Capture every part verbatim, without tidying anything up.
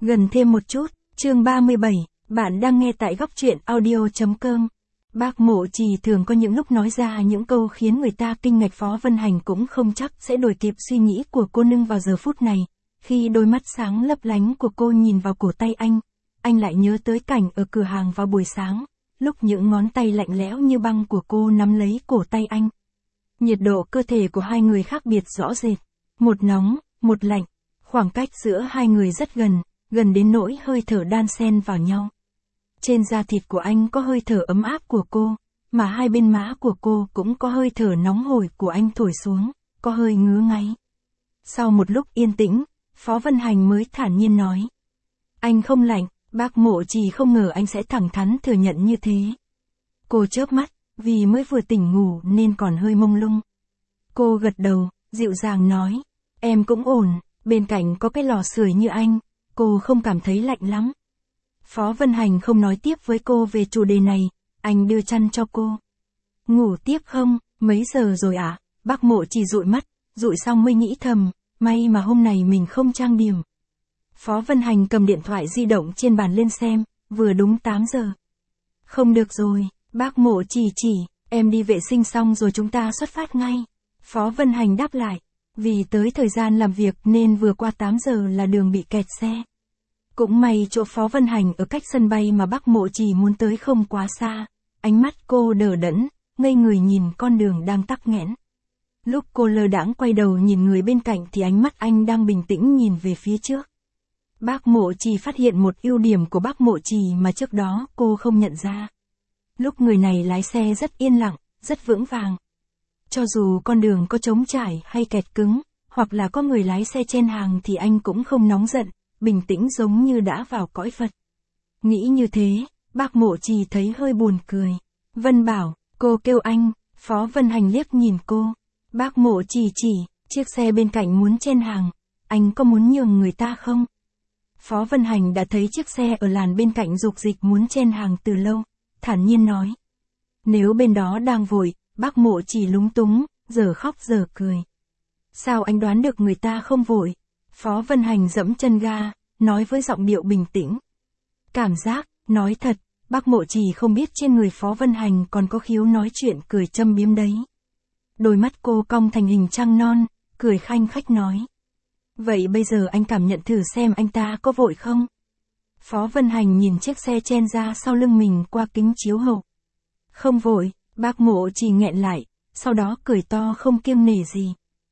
Gần thêm một chút, chương ba mươi bảy, bạn đang nghe tại góc truyện audio.com. Bác Mộ Trì thường có những lúc nói ra những câu khiến người ta kinh ngạc. Phó Vân Hành cũng không chắc sẽ đuổi kịp suy nghĩ của cô nương vào giờ phút này. Khi đôi mắt sáng lấp lánh của cô nhìn vào cổ tay anh, anh lại nhớ tới cảnh ở cửa hàng vào buổi sáng, lúc những ngón tay lạnh lẽo như băng của cô nắm lấy cổ tay anh. Nhiệt độ cơ thể của hai người khác biệt rõ rệt, một nóng, một lạnh, khoảng cách giữa hai người rất gần, gần đến nỗi hơi thở đan xen vào nhau. Trên da thịt của anh có hơi thở ấm áp của cô, mà hai bên má của cô cũng có hơi thở nóng hổi của anh thổi xuống, có hơi ngứa ngáy. Sau một lúc yên tĩnh, Phó Vân Hành mới thản nhiên nói. Anh không lạnh. Bác Mộ Trì không ngờ anh sẽ thẳng thắn thừa nhận như thế. Cô chớp mắt, vì mới vừa tỉnh ngủ nên còn hơi mông lung. Cô gật đầu, dịu dàng nói, em cũng ổn, bên cạnh có cái lò sưởi như anh, cô không cảm thấy lạnh lắm. Phó Vân Hành không nói tiếp với cô về chủ đề này, anh đưa chăn cho cô. Ngủ tiếp không, mấy giờ rồi ạ? À? Bác Mộ Trì dụi mắt, dụi xong mới nghĩ thầm, may mà hôm nay mình không trang điểm. Phó Vân Hành cầm điện thoại di động trên bàn lên xem, vừa đúng tám giờ. Không được rồi, bác Mộ Trì chỉ, em đi vệ sinh xong rồi chúng ta xuất phát ngay. Phó Vân Hành đáp lại, vì tới thời gian làm việc nên vừa qua tám giờ là đường bị kẹt xe. Cũng may chỗ Phó Vân Hành ở cách sân bay mà bác Mộ Trì muốn tới không quá xa. Ánh mắt cô đờ đẫn, ngây người nhìn con đường đang tắc nghẽn. Lúc cô lơ đãng quay đầu nhìn người bên cạnh thì ánh mắt anh đang bình tĩnh nhìn về phía trước. Bác Mộ Trì phát hiện một ưu điểm của bác Mộ Trì mà trước đó cô không nhận ra. Lúc người này lái xe rất yên lặng, rất vững vàng. Cho dù con đường có trống trải hay kẹt cứng, hoặc là có người lái xe chen hàng thì anh cũng không nóng giận, bình tĩnh giống như đã vào cõi Phật. Nghĩ như thế, bác Mộ Trì thấy hơi buồn cười. Vân Bảo, cô kêu anh. Phó Vân Hành liếc nhìn cô. Bác Mộ Trì chỉ, chiếc xe bên cạnh muốn chen hàng, anh có muốn nhường người ta không? Phó Vân Hành đã thấy chiếc xe ở làn bên cạnh dục dịch muốn chen hàng từ lâu, thản nhiên nói. Nếu bên đó đang vội, bác Mộ Trì lúng túng, giờ khóc giờ cười. Sao anh đoán được người ta không vội? Phó Vân Hành dẫm chân ga, nói với giọng điệu bình tĩnh. Cảm giác, nói thật, bác Mộ Trì không biết trên người Phó Vân Hành còn có khiếu nói chuyện cười châm biếm đấy. Đôi mắt cô cong thành hình trăng non, cười khanh khách nói. Vậy bây giờ anh cảm nhận thử xem anh ta có vội không? Phó Vân Hành nhìn chiếc xe chen ra sau lưng mình qua kính chiếu hậu. Không vội, bác Mộ Trì nghẹn lại, sau đó cười to không kiêng nể gì.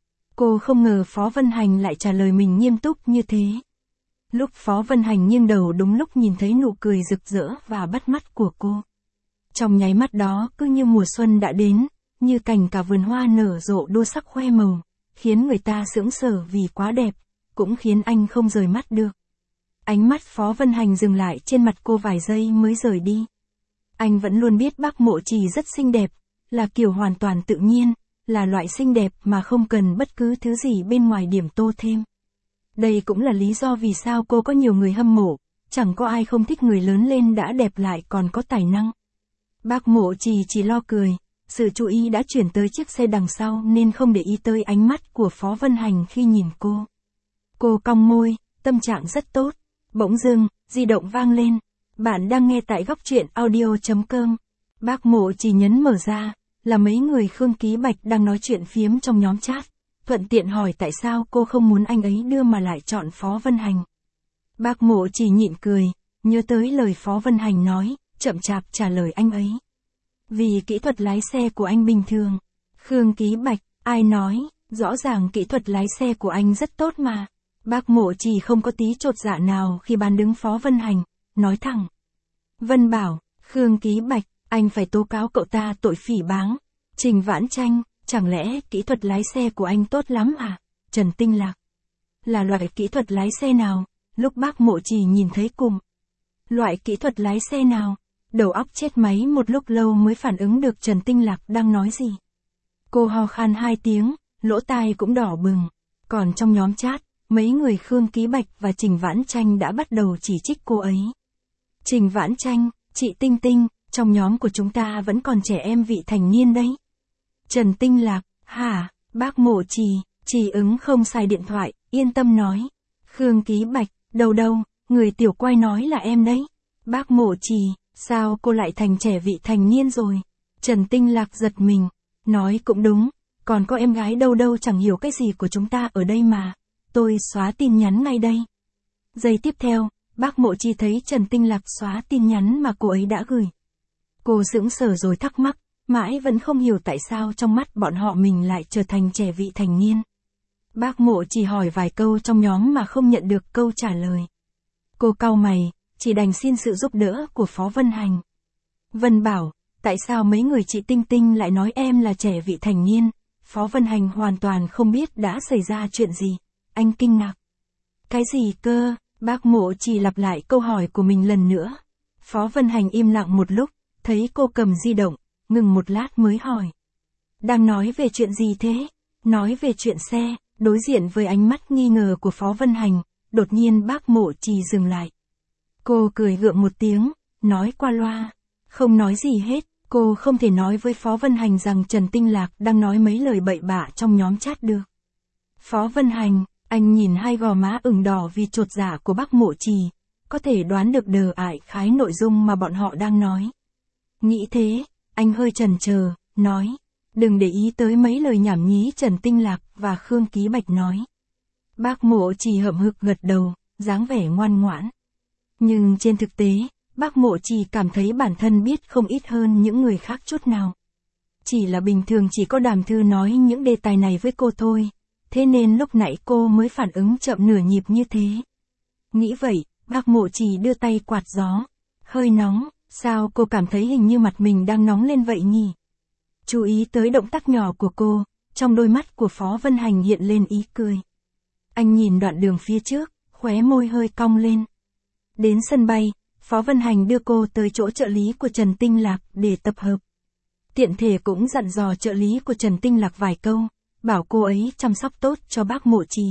Cô không ngờ Phó Vân Hành lại trả lời mình nghiêm túc như thế. Lúc Phó Vân Hành nghiêng đầu đúng lúc nhìn thấy nụ cười rực rỡ và bắt mắt của cô. Trong nháy mắt đó cứ như mùa xuân đã đến, như cành cả vườn hoa nở rộ đua sắc khoe màu, khiến người ta sững sờ vì quá đẹp, cũng khiến anh không rời mắt được. Ánh mắt Phó Vân Hành dừng lại trên mặt cô vài giây mới rời đi. Anh vẫn luôn biết bác Mộ Trì rất xinh đẹp, là kiểu hoàn toàn tự nhiên, là loại xinh đẹp mà không cần bất cứ thứ gì bên ngoài điểm tô thêm. Đây cũng là lý do vì sao cô có nhiều người hâm mộ, chẳng có ai không thích người lớn lên đã đẹp lại còn có tài năng. Bác Mộ Trì chỉ lo cười, sự chú ý đã chuyển tới chiếc xe đằng sau nên không để ý tới ánh mắt của Phó Vân Hành khi nhìn cô. Cô cong môi, tâm trạng rất tốt. Bỗng dưng, di động vang lên. Bạn đang nghe tại góc truyện audio.com. Bác Mộ Trì nhấn mở ra, là mấy người Khương Ký Bạch đang nói chuyện phiếm trong nhóm chat. Thuận tiện hỏi tại sao cô không muốn anh ấy đưa mà lại chọn Phó Vân Hành. Bác Mộ Trì nhịn cười, nhớ tới lời Phó Vân Hành nói, chậm chạp trả lời anh ấy. Vì kỹ thuật lái xe của anh bình thường. Khương Ký Bạch, ai nói, rõ ràng kỹ thuật lái xe của anh rất tốt mà. Bác Mộ Trì không có tí chột dạ nào khi bán đứng Phó Vân Hành, nói thẳng. Vân Bảo, Khương Ký Bạch, anh phải tố cáo cậu ta tội phỉ báng. Trình Vãn Tranh, chẳng lẽ kỹ thuật lái xe của anh tốt lắm à? Trần Tinh Lạc. Là loại kỹ thuật lái xe nào? Lúc bác Mộ Trì nhìn thấy cùng. Loại kỹ thuật lái xe nào? Đầu óc chết máy một lúc lâu mới phản ứng được Trần Tinh Lạc đang nói gì. Cô ho khan hai tiếng, lỗ tai cũng đỏ bừng. Còn trong nhóm chat, mấy người Khương Ký Bạch và Trình Vãn Tranh đã bắt đầu chỉ trích cô ấy. Trình Vãn Tranh, chị Tinh Tinh, trong nhóm của chúng ta vẫn còn trẻ em vị thành niên đấy. Trần Tinh Lạc, hả, bác Mộ Trì, Trì ứng không xài điện thoại, yên tâm nói. Khương Ký Bạch, đâu đâu, người tiểu quay nói là em đấy. Bác Mộ Trì, sao cô lại thành trẻ vị thành niên rồi? Trần Tinh Lạc giật mình, nói cũng đúng, còn có em gái đâu đâu chẳng hiểu cái gì của chúng ta ở đây mà. Tôi xóa tin nhắn ngay đây. Giây tiếp theo, bác Mộ Trì thấy Trần Tinh Lạc xóa tin nhắn mà cô ấy đã gửi. Cô sững sờ rồi thắc mắc, mãi vẫn không hiểu tại sao trong mắt bọn họ mình lại trở thành trẻ vị thành niên. Bác Mộ chỉ hỏi vài câu trong nhóm mà không nhận được câu trả lời. Cô cau mày, chỉ đành xin sự giúp đỡ của Phó Vân Hành. Vân bảo, tại sao mấy người chị Tinh Tinh lại nói em là trẻ vị thành niên? Phó Vân Hành hoàn toàn không biết đã xảy ra chuyện gì. Anh kinh ngạc. Cái gì cơ? Bác Mộ chỉ lặp lại câu hỏi của mình lần nữa. Phó Vân Hành im lặng một lúc, thấy cô cầm di động, ngừng một lát mới hỏi. Đang nói về chuyện gì thế? Nói về chuyện xe. Đối diện với ánh mắt nghi ngờ của Phó Vân Hành, đột nhiên bác Mộ Trì dừng lại. Cô cười gượng một tiếng, nói qua loa. Không nói gì hết, cô không thể nói với Phó Vân Hành rằng Trần Tinh Lạc đang nói mấy lời bậy bạ trong nhóm chat được. Phó Vân Hành, anh nhìn hai gò má ửng đỏ vì chột dạ của bác Mộ Trì, có thể đoán được đờ ải khái nội dung mà bọn họ đang nói. Nghĩ thế, anh hơi chần chờ, nói. Đừng để ý tới mấy lời nhảm nhí Trần Tinh Lạc và Khương Ký Bạch nói. Bác Mộ Trì hậm hực gật đầu, dáng vẻ ngoan ngoãn. Nhưng trên thực tế, bác Mộ Trì cảm thấy bản thân biết không ít hơn những người khác chút nào. Chỉ là bình thường chỉ có Đàm Thư nói những đề tài này với cô thôi, thế nên lúc nãy cô mới phản ứng chậm nửa nhịp như thế. Nghĩ vậy, bác Mộ Trì đưa tay quạt gió. Hơi nóng, sao cô cảm thấy hình như mặt mình đang nóng lên vậy nhỉ? Chú ý tới động tác nhỏ của cô, trong đôi mắt của Phó Vân Hành hiện lên ý cười. Anh nhìn đoạn đường phía trước, khóe môi hơi cong lên. Đến sân bay, Phó Vân Hành đưa cô tới chỗ trợ lý của Trần Tinh Lạc để tập hợp. Tiện thể cũng dặn dò trợ lý của Trần Tinh Lạc vài câu, bảo cô ấy chăm sóc tốt cho bác Mộ Trì.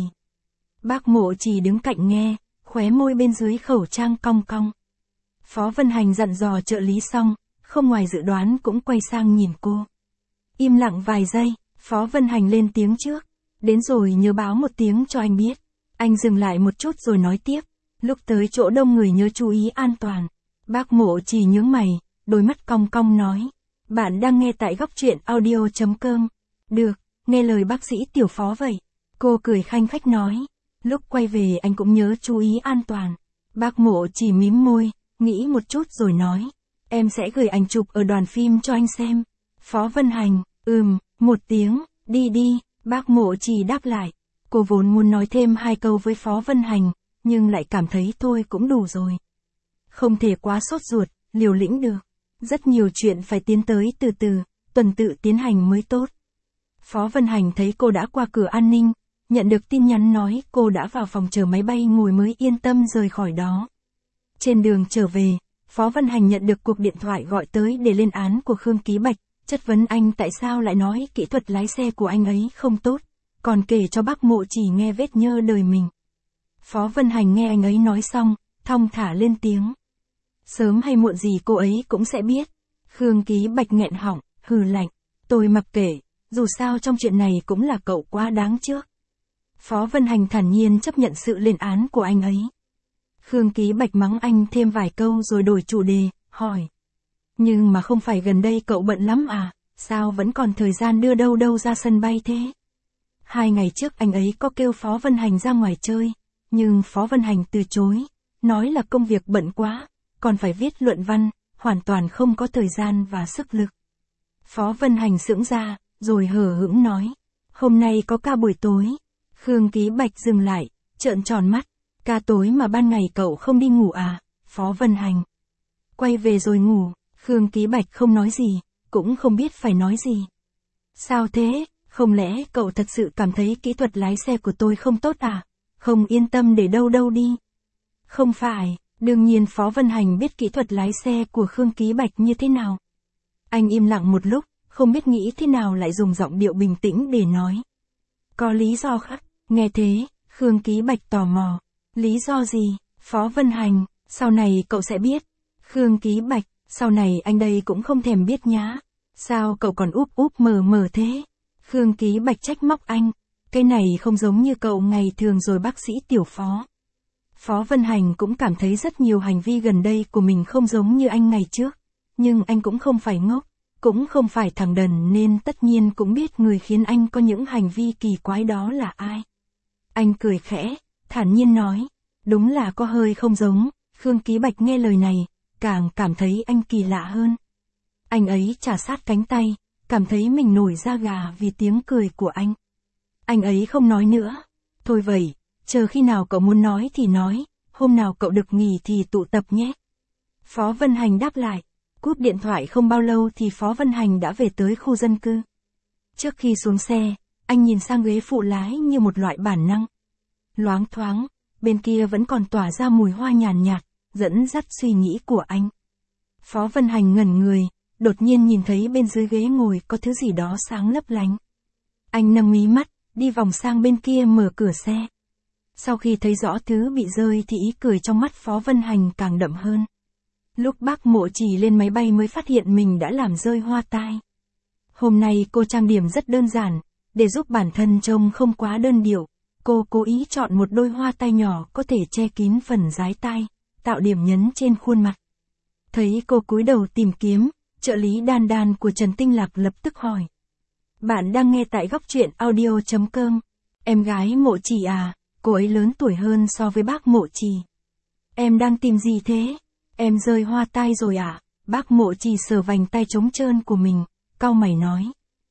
Bác Mộ Trì đứng cạnh nghe, khóe môi bên dưới khẩu trang cong cong. Phó Vân Hành dặn dò trợ lý xong, không ngoài dự đoán cũng quay sang nhìn cô. Im lặng vài giây, Phó Vân Hành lên tiếng trước. Đến rồi nhớ báo một tiếng cho anh biết. Anh dừng lại một chút rồi nói tiếp. Lúc tới chỗ đông người nhớ chú ý an toàn. Bác Mộ Trì nhướng mày, đôi mắt cong cong nói. Bạn đang nghe tại góc truyện audio.com. Được, nghe lời bác sĩ Tiểu Phó vậy. Cô cười khanh khách nói. Lúc quay về anh cũng nhớ chú ý an toàn. Bác Mộ Trì mím môi, nghĩ một chút rồi nói. Em sẽ gửi ảnh chụp ở đoàn phim cho anh xem. Phó Vân Hành, ừm, một tiếng, đi đi, bác Mộ Trì đáp lại. Cô vốn muốn nói thêm hai câu với Phó Vân Hành, nhưng lại cảm thấy thôi cũng đủ rồi. Không thể quá sốt ruột, liều lĩnh được. Rất nhiều chuyện phải tiến tới từ từ, tuần tự tiến hành mới tốt. Phó Vân Hành thấy cô đã qua cửa an ninh, nhận được tin nhắn nói cô đã vào phòng chờ máy bay ngồi mới yên tâm rời khỏi đó. Trên đường trở về, Phó Vân Hành nhận được cuộc điện thoại gọi tới để lên án của Khương Ký Bạch, chất vấn anh tại sao lại nói kỹ thuật lái xe của anh ấy không tốt, còn kể cho bác Mộ Trì nghe vết nhơ đời mình. Phó Vân Hành nghe anh ấy nói xong, thong thả lên tiếng. Sớm hay muộn gì cô ấy cũng sẽ biết. Khương Ký Bạch nghẹn họng, hừ lạnh. Tôi mặc kệ, dù sao trong chuyện này cũng là cậu quá đáng trước. Phó Vân Hành thản nhiên chấp nhận sự lên án của anh ấy. Khương Ký Bạch mắng anh thêm vài câu rồi đổi chủ đề, hỏi. Nhưng mà không phải gần đây cậu bận lắm à, sao vẫn còn thời gian đưa đâu đâu ra sân bay thế? Hai ngày trước anh ấy có kêu Phó Vân Hành ra ngoài chơi, nhưng Phó Vân Hành từ chối, nói là công việc bận quá, còn phải viết luận văn, hoàn toàn không có thời gian và sức lực. Phó Vân Hành sững ra, rồi hờ hững nói, hôm nay có ca buổi tối. Khương Ký Bạch dừng lại, trợn tròn mắt, ca tối mà ban ngày cậu không đi ngủ à? Phó Vân Hành quay về rồi ngủ. Khương Ký Bạch không nói gì, cũng không biết phải nói gì. Sao thế, không lẽ cậu thật sự cảm thấy kỹ thuật lái xe của tôi không tốt à? Không yên tâm để đâu đâu đi. Không phải, đương nhiên Phó Vân Hành biết kỹ thuật lái xe của Khương Ký Bạch như thế nào. Anh im lặng một lúc, không biết nghĩ thế nào lại dùng giọng điệu bình tĩnh để nói. Có lý do khác, nghe thế, Khương Ký Bạch tò mò. Lý do gì? Phó Vân Hành, sau này cậu sẽ biết. Khương Ký Bạch, sau này anh đây cũng không thèm biết nhá. Sao cậu còn úp úp mờ mờ thế? Khương Ký Bạch trách móc anh. Cái này không giống như cậu ngày thường rồi bác sĩ Tiểu Phó. Phó Vân Hành cũng cảm thấy rất nhiều hành vi gần đây của mình không giống như anh ngày trước. Nhưng anh cũng không phải ngốc, cũng không phải thằng đần nên tất nhiên cũng biết người khiến anh có những hành vi kỳ quái đó là ai. Anh cười khẽ, thản nhiên nói, đúng là có hơi không giống. Khương Ký Bạch nghe lời này, càng cảm thấy anh kỳ lạ hơn. Anh ấy chà sát cánh tay, cảm thấy mình nổi da gà vì tiếng cười của anh. Anh ấy không nói nữa. Thôi vậy, chờ khi nào cậu muốn nói thì nói, hôm nào cậu được nghỉ thì tụ tập nhé. Phó Vân Hành đáp lại. Cúp điện thoại không bao lâu thì Phó Vân Hành đã về tới khu dân cư. Trước khi xuống xe, anh nhìn sang ghế phụ lái như một loại bản năng. Loáng thoáng, bên kia vẫn còn tỏa ra mùi hoa nhàn nhạt, dẫn dắt suy nghĩ của anh. Phó Vân Hành ngẩn người, đột nhiên nhìn thấy bên dưới ghế ngồi có thứ gì đó sáng lấp lánh. Anh nâng mí mắt, đi vòng sang bên kia mở cửa xe. Sau khi thấy rõ thứ bị rơi thì ý cười trong mắt Phó Vân Hành càng đậm hơn. Lúc bác Mộ Trì lên máy bay mới phát hiện mình đã làm rơi hoa tai. Hôm nay cô trang điểm rất đơn giản, để giúp bản thân trông không quá đơn điệu. Cô cố ý chọn một đôi hoa tai nhỏ có thể che kín phần dái tai, tạo điểm nhấn trên khuôn mặt. Thấy cô cúi đầu tìm kiếm, trợ lý Đan Đan của Trần Tinh Lạc lập tức hỏi. Bạn đang nghe tại góc truyện audio chấm com. Em gái Mộ Trì à, cô ấy lớn tuổi hơn so với bác Mộ Trì. Em đang tìm gì thế? Em rơi hoa tai rồi à? Bác Mộ Trì sờ vành tay trống trơn của mình, cau mày nói.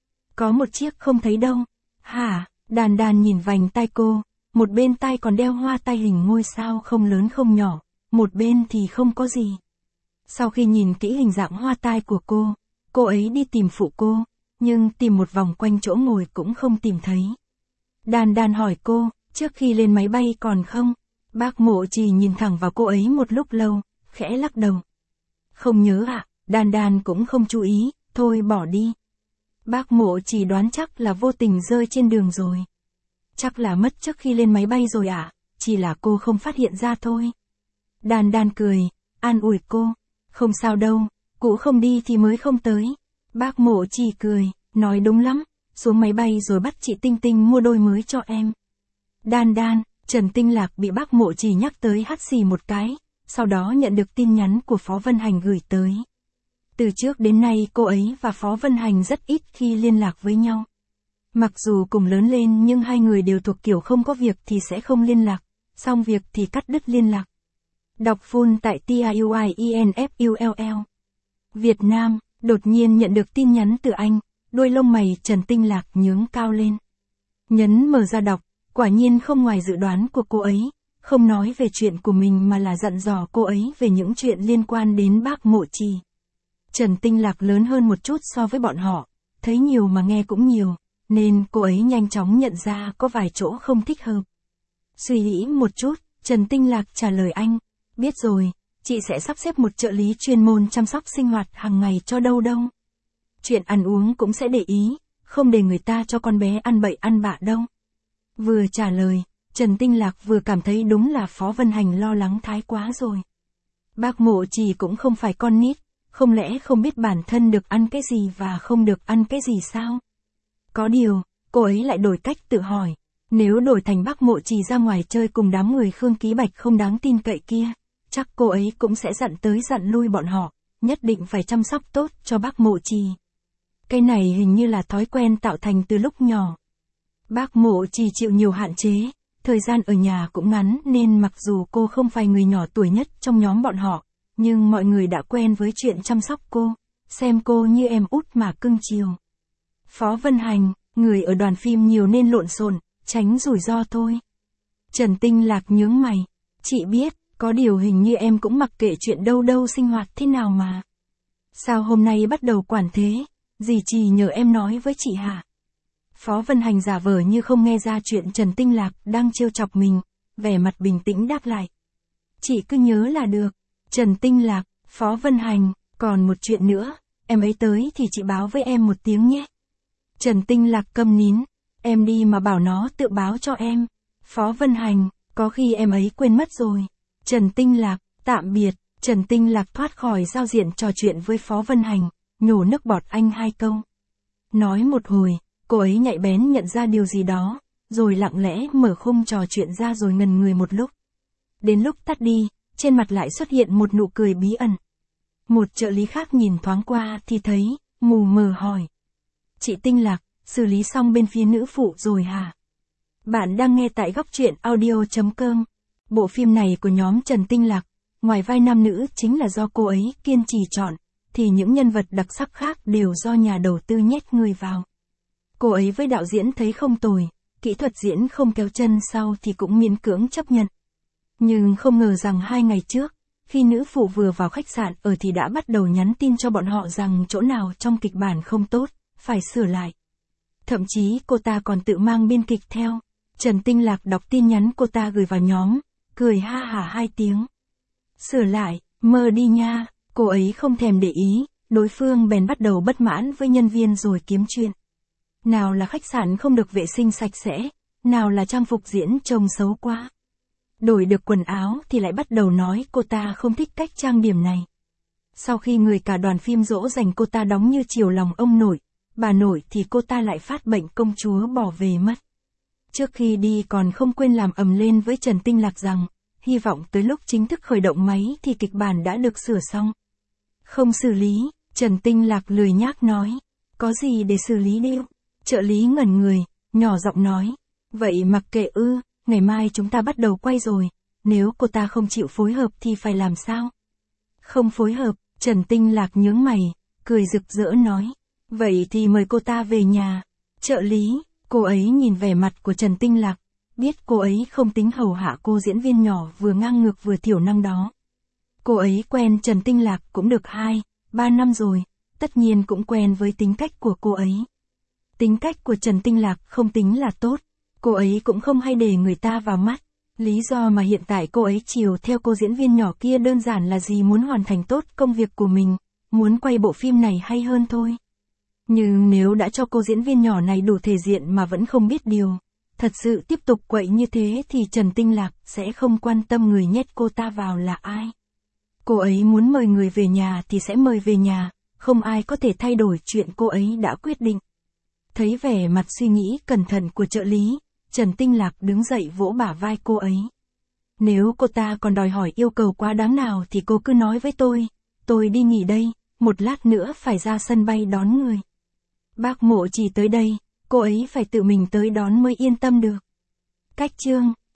Có một chiếc không thấy đâu. Hả? Đàn đàn nhìn vành tay cô, một bên tay còn đeo hoa tai hình ngôi sao không lớn không nhỏ, một bên thì không có gì. Sau khi nhìn kỹ hình dạng hoa tai của cô, cô ấy đi tìm phụ cô, nhưng tìm một vòng quanh chỗ ngồi cũng không tìm thấy. Đàn đàn hỏi cô, trước khi lên máy bay còn không? Bác Mộ Trì nhìn thẳng vào cô ấy một lúc lâu, khẽ lắc đầu. Không nhớ ạ, à? Đàn đàn cũng không chú ý, thôi bỏ đi. Bác Mộ Trì đoán chắc là vô tình rơi trên đường rồi. Chắc là mất trước khi lên máy bay rồi ạ, à? Chỉ là cô không phát hiện ra thôi. Đàn đàn cười, an ủi cô. Không sao đâu, cụ không đi thì mới không tới. Bác Mộ Trì cười, nói đúng lắm, xuống máy bay rồi bắt chị Tinh Tinh mua đôi mới cho em. Đan Đan, Trần Tinh Lạc bị bác Mộ Trì nhắc tới hắt xì một cái, sau đó nhận được tin nhắn của Phó Vân Hành gửi tới. Từ trước đến nay cô ấy và Phó Vân Hành rất ít khi liên lạc với nhau. Mặc dù cùng lớn lên nhưng hai người đều thuộc kiểu không có việc thì sẽ không liên lạc, xong việc thì cắt đứt liên lạc. Đọc full tại T I U I E N F U L L. Việt Nam, đột nhiên nhận được tin nhắn từ anh, đuôi lông mày Trần Tinh Lạc nhướng cao lên. Nhấn mở ra đọc, quả nhiên không ngoài dự đoán của cô ấy, không nói về chuyện của mình mà là dặn dò cô ấy về những chuyện liên quan đến bác Mộ Trì. Trần Tinh Lạc lớn hơn một chút so với bọn họ, thấy nhiều mà nghe cũng nhiều, nên cô ấy nhanh chóng nhận ra có vài chỗ không thích hợp. Suy nghĩ một chút, Trần Tinh Lạc trả lời anh, biết rồi, chị sẽ sắp xếp một trợ lý chuyên môn chăm sóc sinh hoạt hàng ngày cho đâu đâu. Chuyện ăn uống cũng sẽ để ý, không để người ta cho con bé ăn bậy ăn bạ đâu. Vừa trả lời, Trần Tinh Lạc vừa cảm thấy đúng là Phó Vân Hành lo lắng thái quá rồi. Bác Mộ Trì cũng không phải con nít, không lẽ không biết bản thân được ăn cái gì và không được ăn cái gì sao? Có điều, cô ấy lại đổi cách tự hỏi, nếu đổi thành bác Mộ Trì ra ngoài chơi cùng đám người Khương Ký Bạch không đáng tin cậy kia, chắc cô ấy cũng sẽ dặn tới dặn lui bọn họ, nhất định phải chăm sóc tốt cho bác Mộ Trì. Cái này hình như là thói quen tạo thành từ lúc nhỏ. Bác Mộ Trì chịu nhiều hạn chế, thời gian ở nhà cũng ngắn nên mặc dù cô không phải người nhỏ tuổi nhất trong nhóm bọn họ, nhưng mọi người đã quen với chuyện chăm sóc cô, xem cô như em út mà cưng chiều. Phó Vân Hành, người ở đoàn phim nhiều nên lộn xộn, tránh rủi ro thôi. Trần Tinh Lạc nhướng mày, chị biết, có điều hình như em cũng mặc kệ chuyện đâu đâu sinh hoạt thế nào mà. Sao hôm nay bắt đầu quản thế, dì chỉ nhờ em nói với chị hả? Phó Vân Hành giả vờ như không nghe ra chuyện Trần Tinh Lạc đang trêu chọc mình, vẻ mặt bình tĩnh đáp lại. Chị cứ nhớ là được. Trần Tinh Lạc, Phó Vân Hành, còn một chuyện nữa, em ấy tới thì chị báo với em một tiếng nhé. Trần Tinh Lạc câm nín, em đi mà bảo nó tự báo cho em. Phó Vân Hành, có khi em ấy quên mất rồi. Trần Tinh Lạc, tạm biệt. Trần Tinh Lạc thoát khỏi giao diện trò chuyện với Phó Vân Hành, nhổ nước bọt anh hai câu. Nói một hồi, cô ấy nhạy bén nhận ra điều gì đó, rồi lặng lẽ mở khung trò chuyện ra rồi ngần người một lúc. Đến lúc tắt đi, trên mặt lại xuất hiện một nụ cười bí ẩn. Một trợ lý khác nhìn thoáng qua thì thấy, mù mờ hỏi. Chị Tinh Lạc, xử lý xong bên phía nữ phụ rồi hả? Bạn đang nghe tại góc truyện audio chấm com. Bộ phim này của nhóm Trần Tinh Lạc, ngoài vai nam nữ chính là do cô ấy kiên trì chọn, thì những nhân vật đặc sắc khác đều do nhà đầu tư nhét người vào. Cô ấy với đạo diễn thấy không tồi, kỹ thuật diễn không kéo chân sau thì cũng miễn cưỡng chấp nhận. Nhưng không ngờ rằng hai ngày trước, khi nữ phụ vừa vào khách sạn ở thì đã bắt đầu nhắn tin cho bọn họ rằng chỗ nào trong kịch bản không tốt, phải sửa lại. Thậm chí cô ta còn tự mang biên kịch theo. Trần Tinh Lạc đọc tin nhắn cô ta gửi vào nhóm, cười ha hả hai tiếng. Sửa lại, mơ đi nha, cô ấy không thèm để ý, đối phương bèn bắt đầu bất mãn với nhân viên rồi kiếm chuyện. Nào là khách sạn không được vệ sinh sạch sẽ, nào là trang phục diễn trông xấu quá. Đổi được quần áo thì lại bắt đầu nói cô ta không thích cách trang điểm này. Sau khi người cả đoàn phim dỗ dành cô ta đóng như chiều lòng ông nội, bà nội thì cô ta lại phát bệnh công chúa bỏ về mất. Trước khi đi còn không quên làm ầm lên với Trần Tinh Lạc rằng, hy vọng tới lúc chính thức khởi động máy thì kịch bản đã được sửa xong. Không xử lý, Trần Tinh Lạc lười nhác nói, có gì để xử lý điêu. Trợ lý ngẩn người, nhỏ giọng nói, vậy mặc kệ ư, ngày mai chúng ta bắt đầu quay rồi, nếu cô ta không chịu phối hợp thì phải làm sao? Không phối hợp, Trần Tinh Lạc nhướng mày, cười rực rỡ nói, vậy thì mời cô ta về nhà. Trợ lý, cô ấy nhìn vẻ mặt của Trần Tinh Lạc, biết cô ấy không tính hầu hạ cô diễn viên nhỏ vừa ngang ngược vừa thiểu năng đó. Cô ấy quen Trần Tinh Lạc cũng được hai, ba năm rồi, tất nhiên cũng quen với tính cách của cô ấy. Tính cách của Trần Tinh Lạc không tính là tốt, cô ấy cũng không hay để người ta vào mắt. Lý do mà hiện tại cô ấy chiều theo cô diễn viên nhỏ kia đơn giản là gì muốn hoàn thành tốt công việc của mình, muốn quay bộ phim này hay hơn thôi. Nhưng nếu đã cho cô diễn viên nhỏ này đủ thể diện mà vẫn không biết điều, thật sự tiếp tục quậy như thế thì Trần Tinh Lạc sẽ không quan tâm người nhét cô ta vào là ai. Cô ấy muốn mời người về nhà thì sẽ mời về nhà, không ai có thể thay đổi chuyện cô ấy đã quyết định. Thấy vẻ mặt suy nghĩ cẩn thận của trợ lý, Trần Tinh Lạc đứng dậy vỗ bả vai cô ấy. Nếu cô ta còn đòi hỏi yêu cầu quá đáng nào thì cô cứ nói với tôi, tôi đi nghỉ đây, một lát nữa phải ra sân bay đón người. Bác Mộ Trì tới đây, cô ấy phải tự mình tới đón mới yên tâm được. Cách chương